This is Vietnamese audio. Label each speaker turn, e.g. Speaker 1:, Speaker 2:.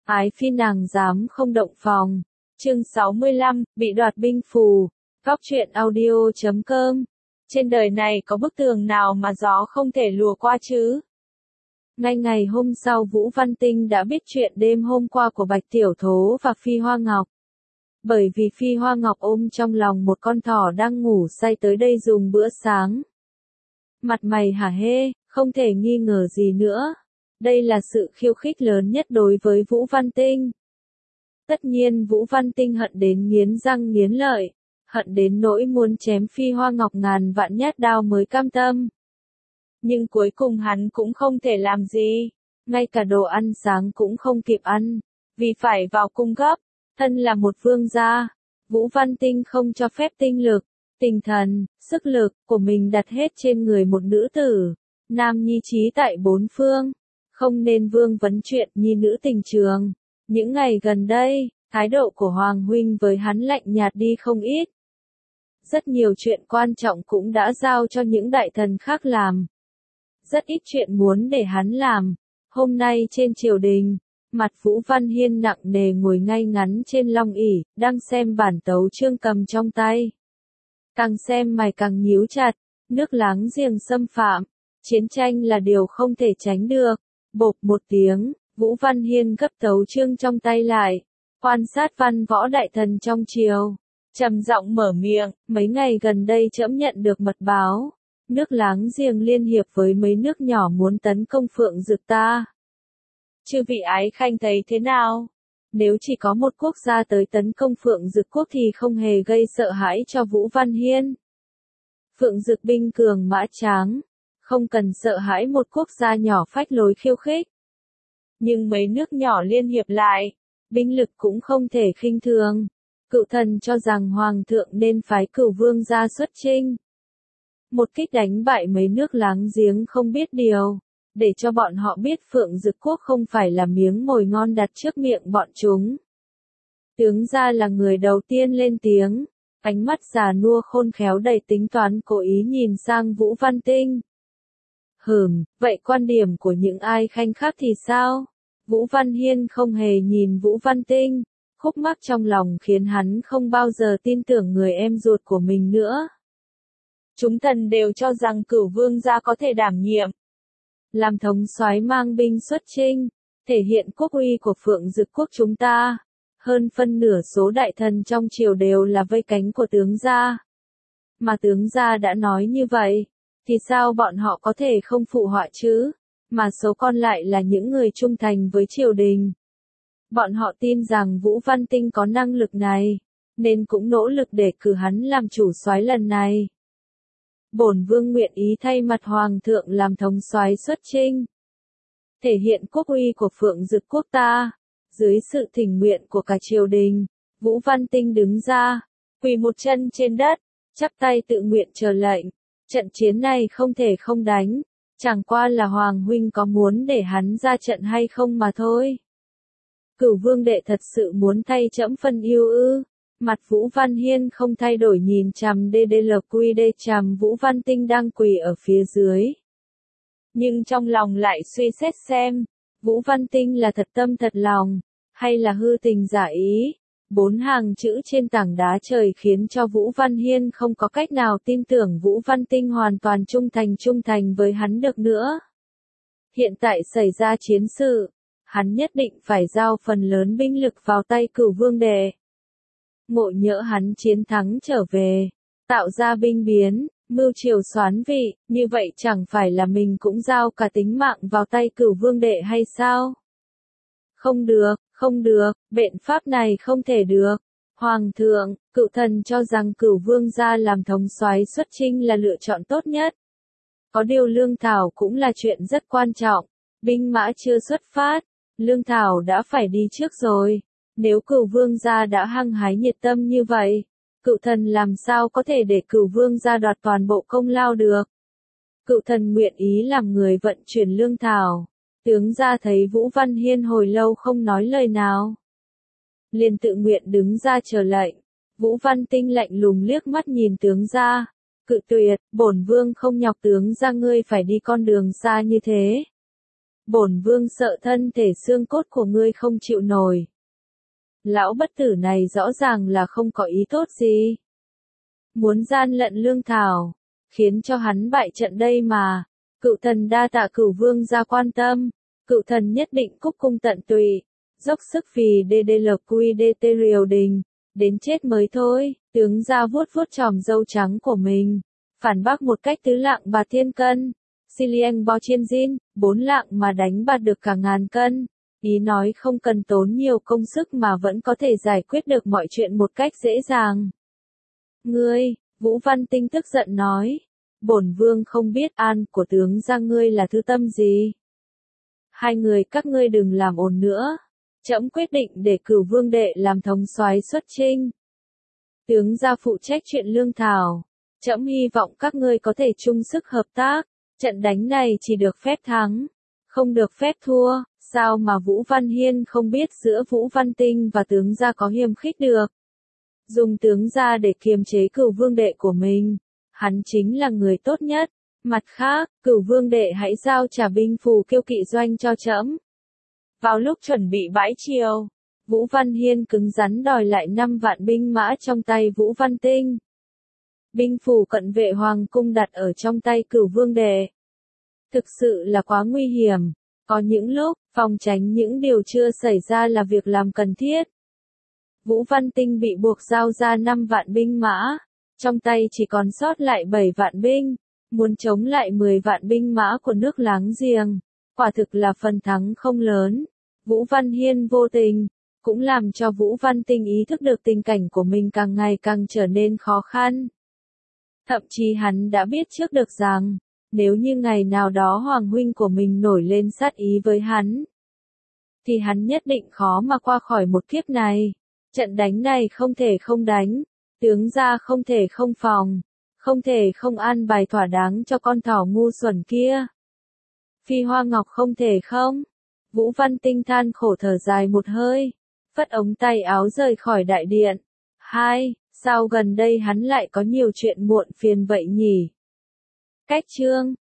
Speaker 1: Ái phi nàng dám không động phòng. Chương 65, bị đoạt binh phù. Góc truyện audio.com. Trên đời này có bức tường nào mà gió không thể lùa qua chứ? Ngay ngày hôm sau Vũ Văn Tinh đã biết chuyện đêm hôm qua của Bạch Tiểu Thố và Phi Hoa Ngọc. Bởi vì Phi Hoa Ngọc ôm trong lòng một con thỏ đang ngủ say tới đây dùng bữa sáng. Mặt mày hả hê, không thể nghi ngờ gì nữa. Đây là sự khiêu khích lớn nhất đối với Vũ Văn Tinh. Tất nhiên Vũ Văn Tinh hận đến nghiến răng nghiến lợi, hận đến nỗi muốn chém Phi Hoa Ngọc ngàn vạn nhát đao mới cam tâm. Nhưng cuối cùng hắn cũng không thể làm gì, ngay cả đồ ăn sáng cũng không kịp ăn, vì phải vào cung gấp. Thân là một vương gia, Vũ Văn Tinh không cho phép tinh lực, tinh thần, sức lực của mình đặt hết trên người một nữ tử, nam nhi trí tại bốn phương, không nên vương vấn chuyện nhi nữ tình trường. Những ngày gần đây, thái độ của Hoàng huynh với hắn lạnh nhạt đi không ít. Rất nhiều chuyện quan trọng cũng đã giao cho những đại thần khác làm. Rất ít chuyện muốn để hắn làm. Hôm nay trên triều đình, mặt Vũ Văn Hiên nặng nề ngồi ngay ngắn trên long ỷ, đang xem bản tấu chương cầm trong tay. Càng xem mày càng nhíu chặt, nước láng giềng xâm phạm, chiến tranh là điều không thể tránh được. Bộp một tiếng, Vũ Văn Hiên gấp tấu chương trong tay lại, quan sát văn võ đại thần trong triều, trầm giọng mở miệng, mấy ngày gần đây trẫm nhận được mật báo, nước láng giềng liên hiệp với mấy nước nhỏ muốn tấn công Phượng Dực ta. Chư vị ái khanh thấy thế nào? Nếu chỉ có một quốc gia tới tấn công Phượng Dực quốc thì không hề gây sợ hãi cho Vũ Văn Hiên. Phượng Dực binh cường mã tráng, không cần sợ hãi một quốc gia nhỏ phách lối khiêu khích. Nhưng mấy nước nhỏ liên hiệp lại, binh lực cũng không thể khinh thường. Cựu thần cho rằng Hoàng thượng nên phái Cửu Vương ra xuất chinh. Một kích đánh bại mấy nước láng giếng không biết điều, để cho bọn họ biết Phượng Dực quốc không phải là miếng mồi ngon đặt trước miệng bọn chúng. Tướng gia là người đầu tiên lên tiếng, ánh mắt già nua khôn khéo đầy tính toán cố ý nhìn sang Vũ Văn Tinh. Vậy quan điểm của những ai khanh khác thì sao? Vũ Văn Hiên không hề nhìn Vũ Văn Tinh, khúc mắc trong lòng khiến hắn không bao giờ tin tưởng người em ruột của mình nữa. Chúng thần đều cho rằng Cửu Vương gia có thể đảm nhiệm làm thống soái mang binh xuất chinh, thể hiện quốc uy của Phượng Dực quốc chúng ta. Hơn phân nửa số đại thần trong triều đều là vây cánh của tướng gia. Mà tướng gia đã nói như vậy, thì sao bọn họ có thể không phụ họa chứ? Mà số còn lại là những người trung thành với triều đình. Bọn họ tin rằng Vũ Văn Tinh có năng lực này, nên cũng nỗ lực để cử hắn làm chủ soái lần này. Bổn vương nguyện ý thay mặt Hoàng thượng làm thống soái xuất chinh, thể hiện quốc uy của Phượng Dực quốc ta. Dưới sự thỉnh nguyện của cả triều đình, Vũ Văn Tinh đứng ra, quỳ một chân trên đất, chắp tay tự nguyện chờ lệnh. Trận chiến này không thể không đánh, chẳng qua là Hoàng huynh có muốn để hắn ra trận hay không mà thôi. Cửu Vương đệ thật sự muốn thay trẫm phân ưu ư? Mặt Vũ Văn Hiên không thay đổi nhìn chằm DDLQD chằm Vũ Văn Tinh đang quỳ ở phía dưới. Nhưng trong lòng lại suy xét xem, Vũ Văn Tinh là thật tâm thật lòng, hay là hư tình giả ý. 4 hàng chữ trên tảng đá trời khiến cho Vũ Văn Hiên không có cách nào tin tưởng Vũ Văn Tinh hoàn toàn trung thành với hắn được nữa. Hiện tại xảy ra chiến sự, hắn nhất định phải giao phần lớn binh lực vào tay Cửu Vương đệ. Ngộ nhỡ hắn chiến thắng trở về, tạo ra binh biến, mưu triều soán vị, như vậy chẳng phải là mình cũng giao cả tính mạng vào tay Cửu Vương đệ hay sao? Không được, biện pháp này không thể được. Hoàng thượng, cựu thần cho rằng Cửu Vương gia làm thống soái xuất chinh là lựa chọn tốt nhất. Có điều lương thảo cũng là chuyện rất quan trọng. Binh mã chưa xuất phát, lương thảo đã phải đi trước rồi. Nếu Cửu Vương gia đã hăng hái nhiệt tâm như vậy, cựu thần làm sao có thể để Cửu Vương gia đoạt toàn bộ công lao được. Cựu thần nguyện ý làm người vận chuyển lương thảo. Tướng gia thấy Vũ Văn Hiên hồi lâu không nói lời nào, liền tự nguyện đứng ra chờ lệnh. Vũ Văn Tinh lạnh lùng liếc mắt nhìn tướng gia, cự tuyệt, bổn vương không nhọc tướng gia ngươi phải đi con đường xa như thế. Bổn vương sợ thân thể xương cốt của ngươi không chịu nổi. Lão bất tử này rõ ràng là không có ý tốt gì. Muốn gian lận Lương Thảo, khiến cho hắn bại trận đây mà. Cựu thần đa tạ cửu vương gia quan tâm, cựu thần nhất định cúc cung tận tụy, dốc sức vì DDLQDT triều đình, đến chết mới thôi. Tướng gia vuốt vuốt chòm râu trắng của mình, phản bác một cách tứ lạng bạt thiên cân. Silieng bo chiên zin, 4 lạng mà đánh bạt được cả ngàn cân. Ý nói không cần tốn nhiều công sức mà vẫn có thể giải quyết được mọi chuyện một cách dễ dàng. Ngươi, Vũ Văn Tinh tức giận nói. Bổn vương không biết an của tướng gia ngươi là thứ tâm gì. Hai người các ngươi đừng làm ồn nữa. Trẫm quyết định để cửu vương đệ làm thống soái xuất chinh. Tướng gia phụ trách chuyện lương thảo. Trẫm hy vọng các ngươi có thể chung sức hợp tác. Trận đánh này chỉ được phép thắng, không được phép thua. Sao mà Vũ Văn Hiên không biết giữa Vũ Văn Tinh và tướng gia có hiềm khích được? Dùng tướng gia để kiềm chế cửu vương đệ của mình. Hắn chính là người tốt nhất. Mặt khác, cửu vương đệ hãy giao trả binh phù kiêu kỵ doanh cho trẫm. Vào lúc chuẩn bị bãi triều, Vũ Văn Hiên cứng rắn đòi lại 5 vạn binh mã trong tay Vũ Văn Tinh. Binh phù cận vệ hoàng cung đặt ở trong tay cửu vương đệ. Thực sự là quá nguy hiểm. Có những lúc, phòng tránh những điều chưa xảy ra là việc làm cần thiết. Vũ Văn Tinh bị buộc giao ra 5 vạn binh mã. Trong tay chỉ còn sót lại 7 vạn binh. Muốn chống lại 10 vạn binh mã của nước láng giềng. Quả thực là phần thắng không lớn. Vũ Văn Hiên vô tình, cũng làm cho Vũ Văn Tinh ý thức được tình cảnh của mình càng ngày càng trở nên khó khăn. Thậm chí hắn đã biết trước được rằng, nếu như ngày nào đó hoàng huynh của mình nổi lên sát ý với hắn, thì hắn nhất định khó mà qua khỏi một kiếp này. Trận đánh này không thể không đánh, tướng gia không thể không phòng, không thể không an bài thỏa đáng cho con thỏ ngu xuẩn kia. Phi Hoa Ngọc không thể không. Vũ Văn Tinh than khổ thở dài một hơi, phất ống tay áo rời khỏi đại điện. Sao gần đây hắn lại có nhiều chuyện muộn phiền vậy nhỉ? Cách chương